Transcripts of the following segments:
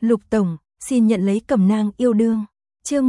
Lục Tổng, xin nhận lấy cẩm nang yêu đương. Chương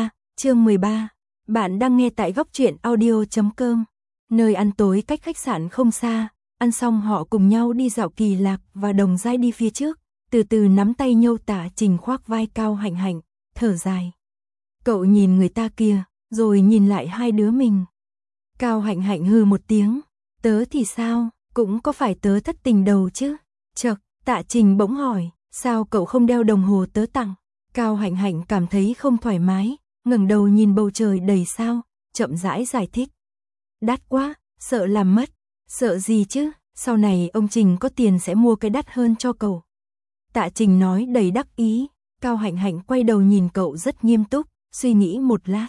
13. Bạn đang nghe tại góc truyện audio.com. Nơi ăn tối cách khách sạn không xa, ăn xong họ cùng nhau đi dạo Kỳ Lạc và Đồng Giai đi phía trước, từ từ nắm tay nhau. Tạ Trình khoác vai Cao Hạnh Hạnh, thở dài. Cậu nhìn người ta kia, rồi nhìn lại hai đứa mình. Cao Hạnh Hạnh hừ một tiếng, tớ thì sao, cũng có phải tớ thất tình đầu chứ. Chậc, Tạ Trình bỗng hỏi, sao cậu không đeo đồng hồ tớ tặng? Cao Hạnh Hạnh cảm thấy không thoải mái, ngẩng đầu nhìn bầu trời đầy sao, chậm rãi giải thích. Đắt quá, sợ làm mất. Sợ gì chứ, sau này ông Trình có tiền sẽ mua cái đắt hơn cho cậu. Tạ Trình nói đầy đắc ý. Cao Hạnh Hạnh quay đầu nhìn cậu rất nghiêm túc, suy nghĩ một lát.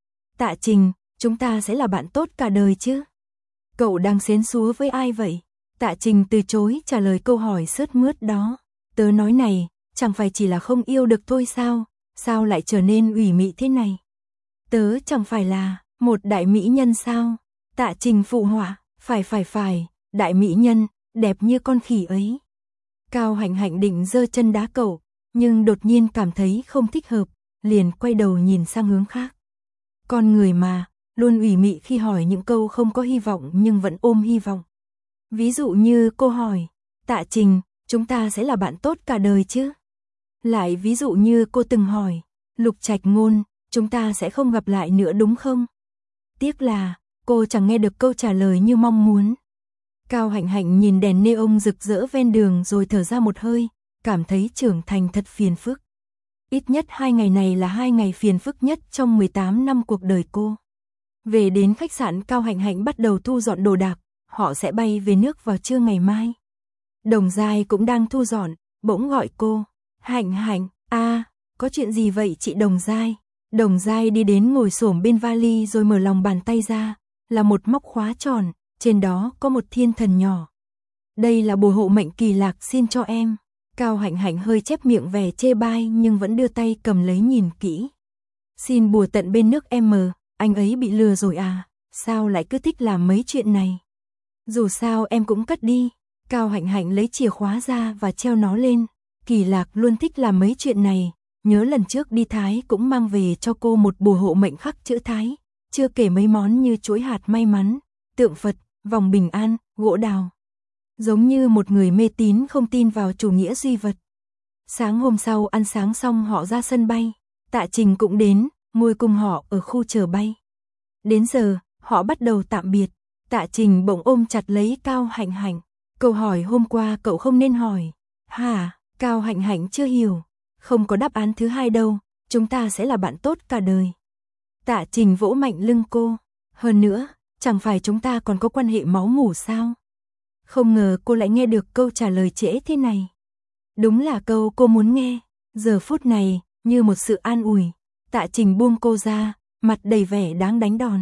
Tạ Trình, chúng ta sẽ là bạn tốt cả đời chứ? Cậu đang xến xúa với ai vậy? Tạ Trình từ chối trả lời câu hỏi sướt mướt đó. Tớ nói này, chẳng phải chỉ là không yêu được thôi sao? Sao lại trở nên ủy mị thế này? Tớ chẳng phải là một đại mỹ nhân sao? Tạ Trình phụ họa, phải, đại mỹ nhân, đẹp như con khỉ ấy. Cao Hạnh Hạnh định giơ chân đá cậu, nhưng đột nhiên cảm thấy không thích hợp, liền quay đầu nhìn sang hướng khác. Con người mà, luôn ủy mị khi hỏi những câu không có hy vọng nhưng vẫn ôm hy vọng. Ví dụ như cô hỏi, Tạ Trình, chúng ta sẽ là bạn tốt cả đời chứ? Lại ví dụ như cô từng hỏi, Lục Trạch Ngôn, chúng ta sẽ không gặp lại nữa đúng không? Tiếc là, cô chẳng nghe được câu trả lời như mong muốn. Cao Hạnh Hạnh nhìn đèn neon rực rỡ ven đường rồi thở ra một hơi, cảm thấy trưởng thành thật phiền phức. Ít nhất 2 ngày này là 2 ngày phiền phức nhất trong 18 năm cuộc đời cô. Về đến khách sạn, Cao Hạnh Hạnh bắt đầu thu dọn đồ đạc, họ sẽ bay về nước vào trưa ngày mai. Đồng Giai cũng đang thu dọn, bỗng gọi cô, Hạnh Hạnh, có chuyện gì vậy chị Đồng Giai? Đồng Giai đi đến ngồi xổm bên vali rồi mở lòng bàn tay ra, là một móc khóa tròn, trên đó có một thiên thần nhỏ. Đây là bùa hộ mệnh Kỳ Lạc xin cho em. Cao Hạnh Hạnh hơi chép miệng vẻ chê bai nhưng vẫn đưa tay cầm lấy nhìn kỹ. Xin bùa tận bên nước em, anh ấy bị lừa rồi à? Sao lại cứ thích làm mấy chuyện này? Dù sao em cũng cất đi. Cao Hạnh Hạnh lấy chìa khóa ra và treo nó lên. Kỳ Lạc luôn thích làm mấy chuyện này. Nhớ lần trước đi Thái cũng mang về cho cô một bùa hộ mệnh khắc chữ Thái. Chưa kể mấy món như chuỗi hạt may mắn, tượng Phật, vòng bình an, gỗ đào. Giống như một người mê tín không tin vào chủ nghĩa duy vật. Sáng hôm sau ăn sáng xong họ ra sân bay. Tạ Trình cũng đến, ngồi cùng họ ở khu chờ bay. Đến giờ, họ bắt đầu tạm biệt. Tạ Trình bỗng ôm chặt lấy Cao Hạnh Hạnh. Câu hỏi hôm qua cậu không nên hỏi. Hả? Cao Hạnh Hạnh chưa hiểu. Không có đáp án thứ hai đâu, chúng ta sẽ là bạn tốt cả đời. Tạ Trình vỗ mạnh lưng cô. Hơn nữa, chẳng phải chúng ta còn có quan hệ máu mủ sao? Không ngờ cô lại nghe được câu trả lời trễ thế này. Đúng là câu cô muốn nghe. Giờ phút này, như một sự an ủi, Tạ Trình buông cô ra, mặt đầy vẻ đáng đánh đòn.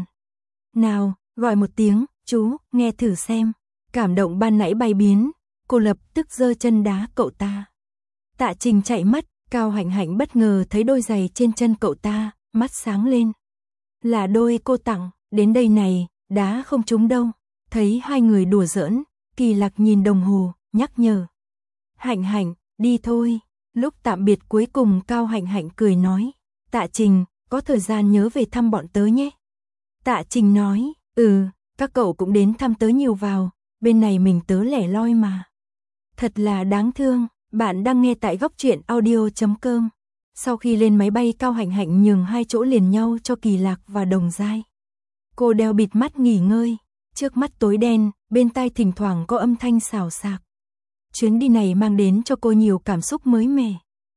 Nào, gọi một tiếng, chú, nghe thử xem. Cảm động ban nãy bay biến, cô lập tức giơ chân đá cậu ta. Tạ Trình chạy mất, Cao Hạnh Hạnh bất ngờ thấy đôi giày trên chân cậu ta, mắt sáng lên. Là đôi cô tặng, đến đây này, đá không trúng đâu. Thấy hai người đùa giỡn, Kỳ Lạc nhìn đồng hồ, nhắc nhở. Hạnh Hạnh, đi thôi. Lúc tạm biệt cuối cùng Cao Hạnh Hạnh cười nói. Tạ Trình, có thời gian nhớ về thăm bọn tớ nhé. Tạ Trình nói, các cậu cũng đến thăm tớ nhiều vào, bên này mình tớ lẻ loi mà. Thật là đáng thương. Bạn đang nghe tại góc truyện audio.com. Sau khi lên máy bay, Cao Hạnh Hạnh nhường 2 chỗ liền nhau cho Kỳ Lạc và Đồng Giai. Cô đeo bịt mắt nghỉ ngơi, trước mắt tối đen, bên tai thỉnh thoảng có âm thanh xào xạc. Chuyến đi này mang đến cho cô nhiều cảm xúc mới mẻ.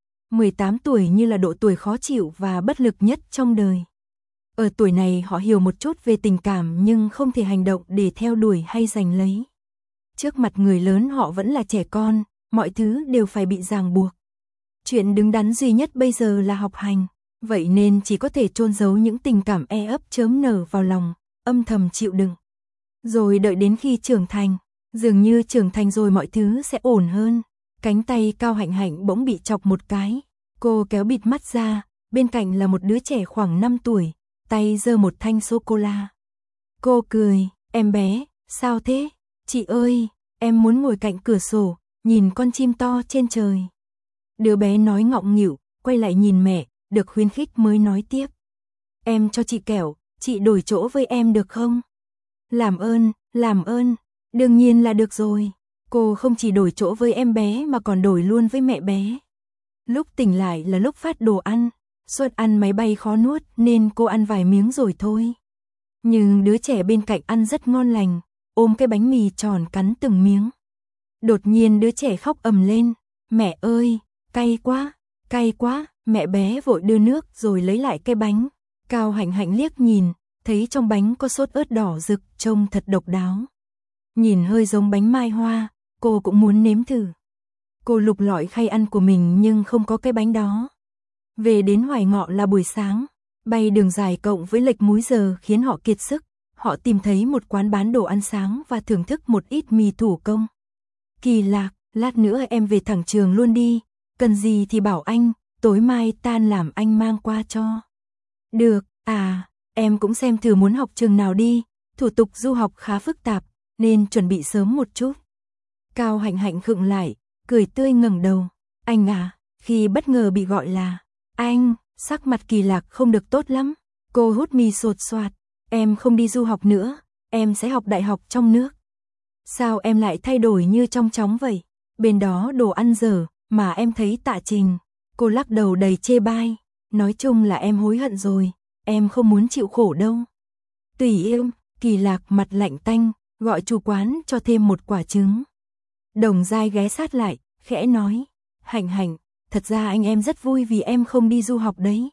18 tuổi như là độ tuổi khó chịu và bất lực nhất trong đời. Ở tuổi này họ hiểu một chút về tình cảm nhưng không thể hành động để theo đuổi hay giành lấy. Trước mặt người lớn họ vẫn là trẻ con, mọi thứ đều phải bị ràng buộc. Chuyện đứng đắn duy nhất bây giờ là học hành, vậy nên chỉ có thể chôn giấu những tình cảm ấp chớm nở vào lòng, âm thầm chịu đựng. Rồi đợi đến khi trưởng thành, dường như trưởng thành rồi mọi thứ sẽ ổn hơn. Cánh tay Cao Hạnh Hạnh bỗng bị chọc một cái, cô kéo bịt mắt ra, bên cạnh là một đứa trẻ khoảng 5 tuổi, tay giơ một thanh sô-cô-la. Cô cười, em bé, sao thế? Chị ơi, em muốn ngồi cạnh cửa sổ, nhìn con chim to trên trời. Đứa bé nói ngọng nghịu, quay lại nhìn mẹ, được khuyến khích mới nói tiếp. Em cho chị kẹo, chị đổi chỗ với em được không? Làm ơn, đương nhiên là được rồi. Cô không chỉ đổi chỗ với em bé mà còn đổi luôn với mẹ bé. Lúc tỉnh lại là lúc phát đồ ăn, suất ăn máy bay khó nuốt nên cô ăn vài miếng rồi thôi. Nhưng đứa trẻ bên cạnh ăn rất ngon lành, ôm cái bánh mì tròn cắn từng miếng. Đột nhiên đứa trẻ khóc ầm lên, mẹ ơi, cay quá, mẹ bé vội đưa nước rồi lấy lại cái bánh. Cao Hạnh Hạnh liếc nhìn, thấy trong bánh có sốt ớt đỏ rực, trông thật độc đáo. Nhìn hơi giống bánh mai hoa, cô cũng muốn nếm thử. Cô lục lọi khay ăn của mình nhưng không có cái bánh đó. Về đến Hoài Ngọ là buổi sáng, bay đường dài cộng với lệch múi giờ khiến họ kiệt sức. Họ tìm thấy một quán bán đồ ăn sáng và thưởng thức một ít mì thủ công. Kỳ Lạc, lát nữa em về thẳng trường luôn đi, cần gì thì bảo anh, tối mai tan làm anh mang qua cho. Được, em cũng xem thử muốn học trường nào đi, thủ tục du học khá phức tạp, nên chuẩn bị sớm một chút. Cao Hạnh Hạnh khựng lại, cười tươi ngẩng đầu. Anh à, khi bất ngờ bị gọi là anh, sắc mặt Kỳ Lạc không được tốt lắm. Cô hút mì sột soạt. Em không đi du học nữa, em sẽ học đại học trong nước. Sao em lại thay đổi như trong chóng vậy? Bên đó đồ ăn dở, mà em thấy Tạ Trình. Cô lắc đầu đầy chê bai. Nói chung là em hối hận rồi, em không muốn chịu khổ đâu. Tùy em, Kỳ Lạc mặt lạnh tanh, gọi chủ quán cho thêm một quả trứng. Đồng Giai ghé sát lại, khẽ nói. Hạnh Hạnh, thật ra anh em rất vui vì em không đi du học đấy.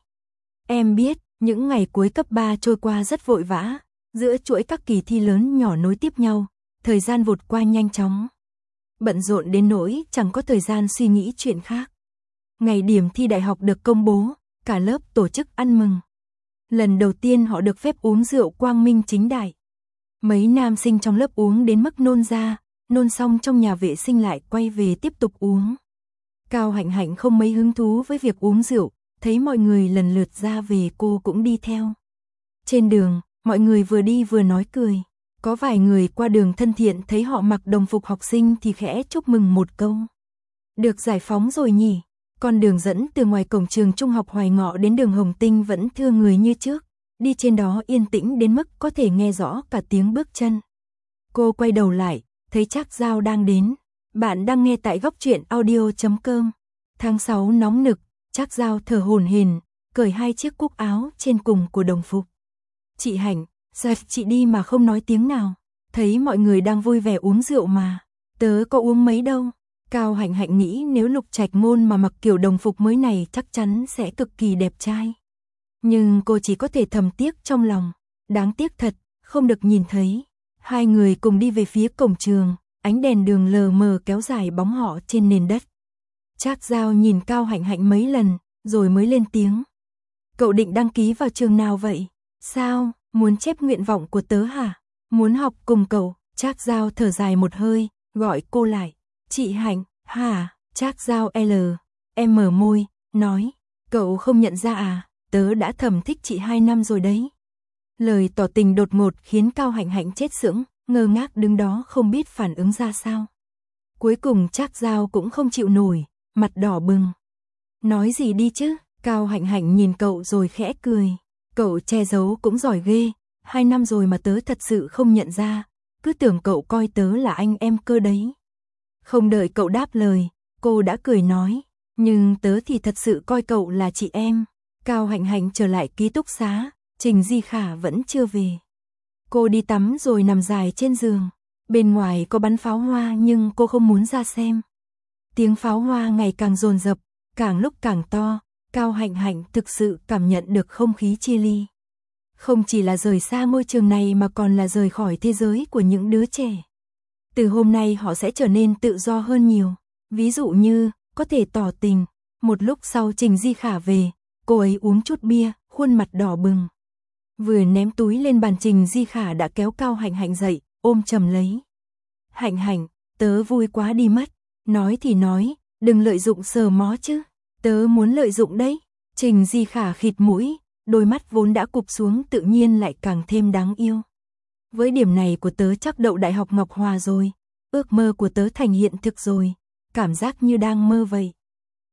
Em biết, những ngày cuối cấp 3 trôi qua rất vội vã, giữa chuỗi các kỳ thi lớn nhỏ nối tiếp nhau, thời gian vụt qua nhanh chóng. Bận rộn đến nỗi chẳng có thời gian suy nghĩ chuyện khác. Ngày điểm thi đại học được công bố, cả lớp tổ chức ăn mừng. Lần đầu tiên họ được phép uống rượu quang minh chính đại. Mấy nam sinh trong lớp uống đến mức nôn ra, nôn xong trong nhà vệ sinh lại quay về tiếp tục uống. Cao Hạnh Hạnh không mấy hứng thú với việc uống rượu, thấy mọi người lần lượt ra về cô cũng đi theo. Trên đường, mọi người vừa đi vừa nói cười. Có vài người qua đường thân thiện thấy họ mặc đồng phục học sinh thì khẽ chúc mừng một câu. Được giải phóng rồi nhỉ? Con đường dẫn từ ngoài cổng trường trung học Hoài Ngọ đến đường Hồng Tinh vẫn thưa người như trước. Đi trên đó yên tĩnh đến mức có thể nghe rõ cả tiếng bước chân. Cô quay đầu lại, thấy Trác Giao đang đến. Bạn đang nghe tại góc truyện audio.com. Tháng 6 nóng nực, Trác Giao thở hổn hển, cởi hai chiếc cúc áo trên cùng của đồng phục. Chị Hạnh, sao chị đi mà không nói tiếng nào? Thấy mọi người đang vui vẻ uống rượu mà. Tớ có uống mấy đâu. Cao Hạnh Hạnh nghĩ nếu Lục Trạch Ngôn mà mặc kiểu đồng phục mới này chắc chắn sẽ cực kỳ đẹp trai. Nhưng cô chỉ có thể thầm tiếc trong lòng. Đáng tiếc thật, không được nhìn thấy. Hai người cùng đi về phía cổng trường, ánh đèn đường lờ mờ kéo dài bóng họ trên nền đất. Trác Giao nhìn Cao Hạnh Hạnh mấy lần, rồi mới lên tiếng. Cậu định đăng ký vào trường nào vậy? Sao, muốn chép nguyện vọng của tớ hả? Muốn học cùng cậu? Trác Giao thở dài một hơi, gọi cô lại. Chị Hạnh, hả? Trác Giao em mở môi, nói. Cậu không nhận ra à? Tớ đã thầm thích chị 2 năm rồi đấy. Lời tỏ tình đột ngột khiến Cao Hạnh Hạnh chết sững, ngơ ngác đứng đó không biết phản ứng ra sao. Cuối cùng Trác Giao cũng không chịu nổi, mặt đỏ bừng. Nói gì đi chứ? Cao Hạnh Hạnh nhìn cậu rồi khẽ cười. Cậu che giấu cũng giỏi ghê, 2 năm rồi mà tớ thật sự không nhận ra, cứ tưởng cậu coi tớ là anh em cơ đấy. Không đợi cậu đáp lời, cô đã cười nói, nhưng tớ thì thật sự coi cậu là chị em. Cao Hạnh Hạnh trở lại ký túc xá, Trình Di Khả vẫn chưa về. Cô đi tắm rồi nằm dài trên giường, bên ngoài có bắn pháo hoa nhưng cô không muốn ra xem. Tiếng pháo hoa ngày càng dồn dập, càng lúc càng to, Cao Hạnh Hạnh thực sự cảm nhận được không khí chia ly. Không chỉ là rời xa ngôi trường này mà còn là rời khỏi thế giới của những đứa trẻ. Từ hôm nay họ sẽ trở nên tự do hơn nhiều. Ví dụ như, có thể tỏ tình. Một lúc sau Trình Di Khả về, cô ấy uống chút bia, khuôn mặt đỏ bừng. Vừa ném túi lên bàn Trình Di Khả đã kéo Cao Hạnh Hạnh dậy, ôm chầm lấy. Hạnh Hạnh, tớ vui quá đi mất. Nói thì nói, đừng lợi dụng sờ mó chứ. Tớ muốn lợi dụng đấy. Trình Di Khả khịt mũi, đôi mắt vốn đã cụp xuống tự nhiên lại càng thêm đáng yêu. Với điểm này của tớ chắc đậu Đại học Ngọc Hòa rồi. Ước mơ của tớ thành hiện thực rồi. Cảm giác như đang mơ vậy.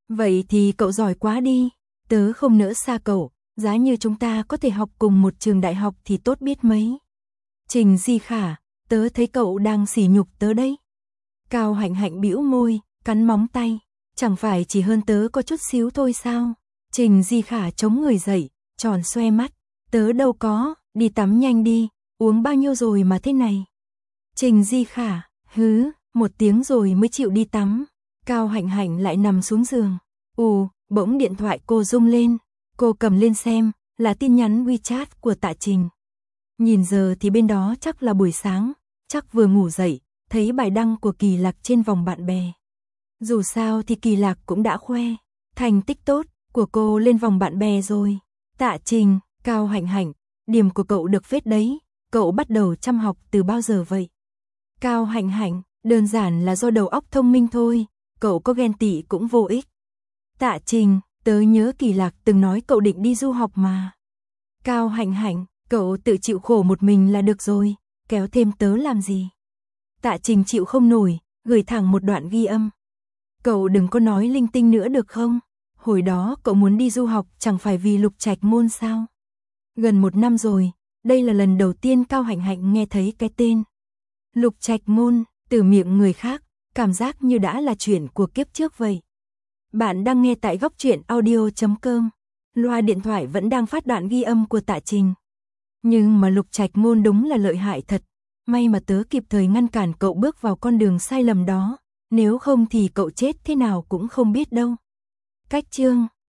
Vậy thì cậu giỏi quá đi, tớ không nỡ xa cậu, giá như chúng ta có thể học cùng một trường đại học thì tốt biết mấy. Trình Di Khả, tớ thấy cậu đang sỉ nhục tớ đấy. Cao Hạnh Hạnh bĩu môi, cắn móng tay, chẳng phải chỉ hơn tớ có chút xíu thôi sao? Trình Di Khả chống người dậy, tròn xoe mắt, tớ đâu có, đi tắm nhanh đi, uống bao nhiêu rồi mà thế này? Trình Di Khả, hứ, 1 tiếng rồi mới chịu đi tắm. Cao Hạnh Hạnh lại nằm xuống giường. Bỗng điện thoại cô rung lên, cô cầm lên xem, là tin nhắn WeChat của Tạ Trình. Nhìn giờ thì bên đó chắc là buổi sáng, chắc vừa ngủ dậy, thấy bài đăng của Kỳ Lạc trên vòng bạn bè. Dù sao thì Kỳ Lạc cũng đã khoe thành tích tốt của cô lên vòng bạn bè rồi. Tạ Trình, Cao Hạnh Hạnh, điểm của cậu được phết đấy, cậu bắt đầu chăm học từ bao giờ vậy? Cao Hạnh Hạnh, đơn giản là do đầu óc thông minh thôi, cậu có ghen tị cũng vô ích. Tạ Trình, tớ nhớ Kỳ Lạc từng nói cậu định đi du học mà. Cao Hạnh Hạnh, cậu tự chịu khổ một mình là được rồi, kéo thêm tớ làm gì? Tạ Trình chịu không nổi, gửi thẳng một đoạn ghi âm. Cậu đừng có nói linh tinh nữa được không? Hồi đó cậu muốn đi du học chẳng phải vì Lục Trạch Môn sao? Gần 1 năm rồi, đây là lần đầu tiên Cao Hạnh Hạnh nghe thấy cái tên Lục Trạch Môn từ miệng người khác, cảm giác như đã là chuyện của kiếp trước vậy. Bạn đang nghe tại góc truyện audio.com. Loa điện thoại vẫn đang phát đoạn ghi âm của Tạ Trình. Nhưng mà Lục Trạch Môn đúng là lợi hại thật. May mà tớ kịp thời ngăn cản cậu bước vào con đường sai lầm đó. Nếu không thì cậu chết thế nào cũng không biết đâu. Cách chương